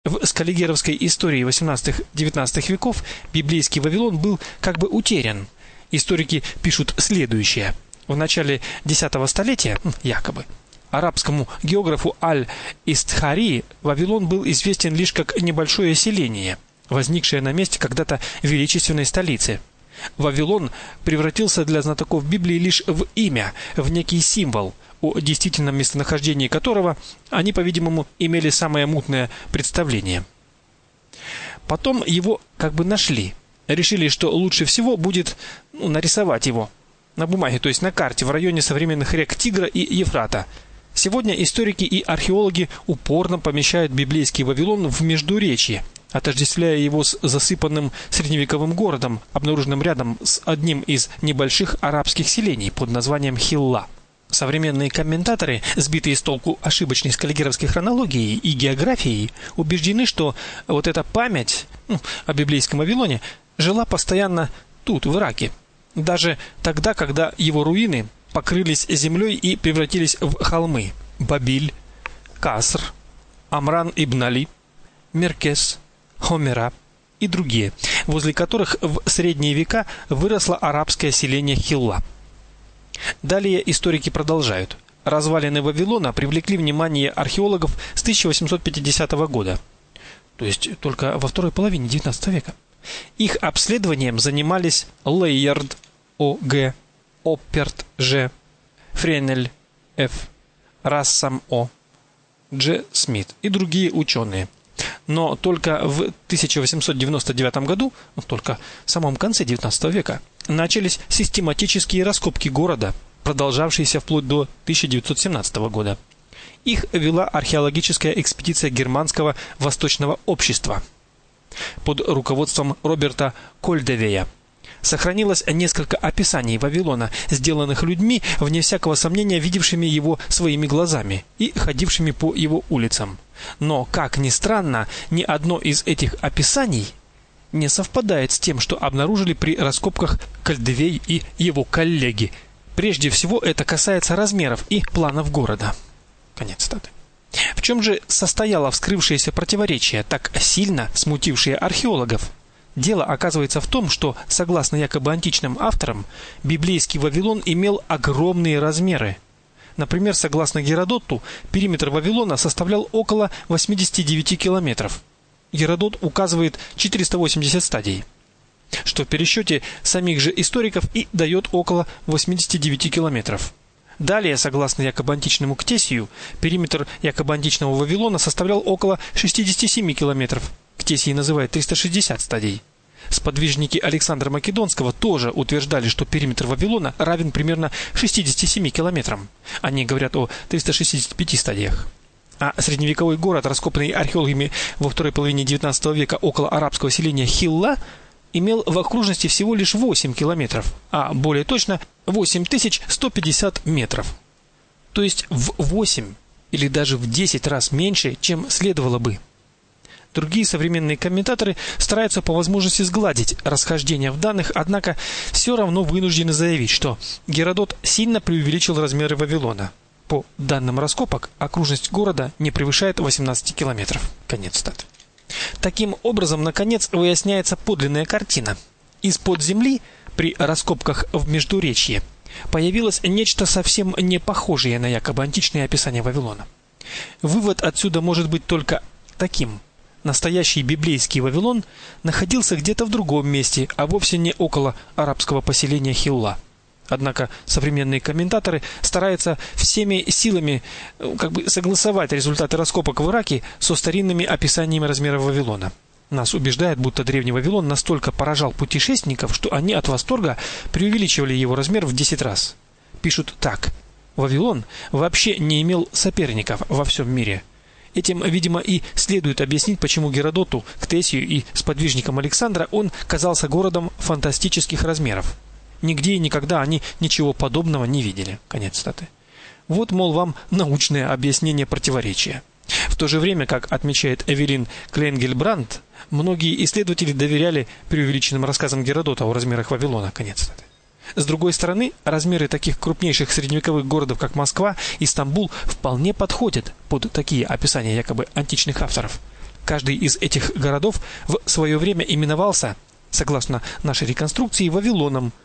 В скаллигеровской истории XVIII-XIX веков библейский Вавилон был как бы утерян. Историки пишут следующее. В начале X столетия, якобы, арабскому географу Аль-Истхари Вавилон был известен лишь как небольшое селение, возникшее на месте когда-то величественной столицы. Вавилон превратился для знатоков Библии лишь в имя, в некий символ, о действительном местонахождении которого они, по-видимому, имели самое мутное представление. Потом его как бы нашли. Решили, что лучше всего будет нарисовать его на бумаге, то есть на карте в районе современных рек Тигра и Ефрата. Сегодня историки и археологи упорно помещают библейский Вавилон в Междуречье, отождествляя его с засыпанным средневековым городом, обнаруженным рядом с одним из небольших арабских селений под названием Хилла. Современные комментаторы, сбитые с толку ошибочной скаллигеровской хронологией и географией, убеждены, что вот эта память о библейском Вавилоне жила постоянно тут, в Ираке, даже тогда, когда его руины покрылись землей и превратились в холмы: Бабиль, Каср, Амран ибн Али, Меркес, Хомера и другие, возле которых в средние века выросло арабское селение Хилла. Далее историки продолжают. Развалины Вавилона привлекли внимание археологов с 1850 года, то есть только во второй половине XIX века. Их обследованием занимались Лейярд О.Г., Опперт Ж., Френель Ф., Рассам О., Дж. Смит и другие ученые. Но только в 1899 году, только в самом конце XIX века, начались систематические раскопки города, продолжавшиеся вплоть до 1917 года. Их вела археологическая экспедиция Германского Восточного общества под руководством Роберта Кольдевея. Сохранилось несколько описаний Вавилона, сделанных людьми, вне всякого сомнения, видевшими его своими глазами и ходившими по его улицам. Но, как ни странно, ни одно из этих описаний не совпадает с тем, что обнаружили при раскопках Кольдевей и его коллеги. Прежде всего, это касается размеров и планов города. Конец цитаты. В чем же состояло вскрывшееся противоречие, так сильно смутившее археологов? Дело оказывается в том, что, согласно якобы античным авторам, библейский Вавилон имел огромные размеры. Например, согласно Геродоту, периметр Вавилона составлял около 89 километров. Геродот указывает 480 стадий, что в пересчете самих же историков и дает около 89 километров. Далее, согласно якобы античному Ктесию, периметр якобы античного Вавилона составлял около 67 километров. Ктесий называет 360 стадий. Сподвижники Александра Македонского тоже утверждали, что периметр Вавилона равен примерно 67 километрам. Они говорят о 365 стадиях. А средневековой город, раскопанный археологами во второй половине XIX века около арабского селения Хилла, имел в окружности всего лишь 8 километров, а более точно 8150 метров. То есть в 8 или даже в 10 раз меньше, чем следовало бы. Другие современные комментаторы стараются по возможности сгладить расхождения в данных, однако все равно вынуждены заявить, что Геродот сильно преувеличил размеры Вавилона. По данным раскопок, окружность города не превышает 18 километров. Конец цитаты. Таким образом, наконец, выясняется подлинная картина. Из-под земли при раскопках в Междуречье появилось нечто совсем не похожее на якобы античные описания Вавилона. Вывод отсюда может быть только таким: настоящий библейский Вавилон находился где-то в другом месте, а вовсе не около арабского поселения Хилла. Однако современные комментаторы стараются всеми силами согласовать результаты раскопок в Ираке со старинными описаниями размеров Вавилона. Нас убеждает, будто древний Вавилон настолько поражал путешественников, что они от восторга преувеличивали его размер в 10 раз. Пишут так: Вавилон вообще не имел соперников во всем мире. Этим, видимо, и следует объяснить, почему Геродоту, Ктесию и сподвижникам Александра он казался городом фантастических размеров. Нигде и никогда они ничего подобного не видели. Конец цитаты. Вот, мол, вам научное объяснение противоречия. В то же время, как отмечает Эвелин Кленгельбрандт, многие исследователи доверяли преувеличенным рассказам Геродота о размерах Вавилона. Конец цитаты. С другой стороны, размеры таких крупнейших средневековых городов, как Москва и Стамбул, вполне подходят под такие описания якобы античных авторов. Каждый из этих городов в свое время именовался, согласно нашей реконструкции, Вавилоном,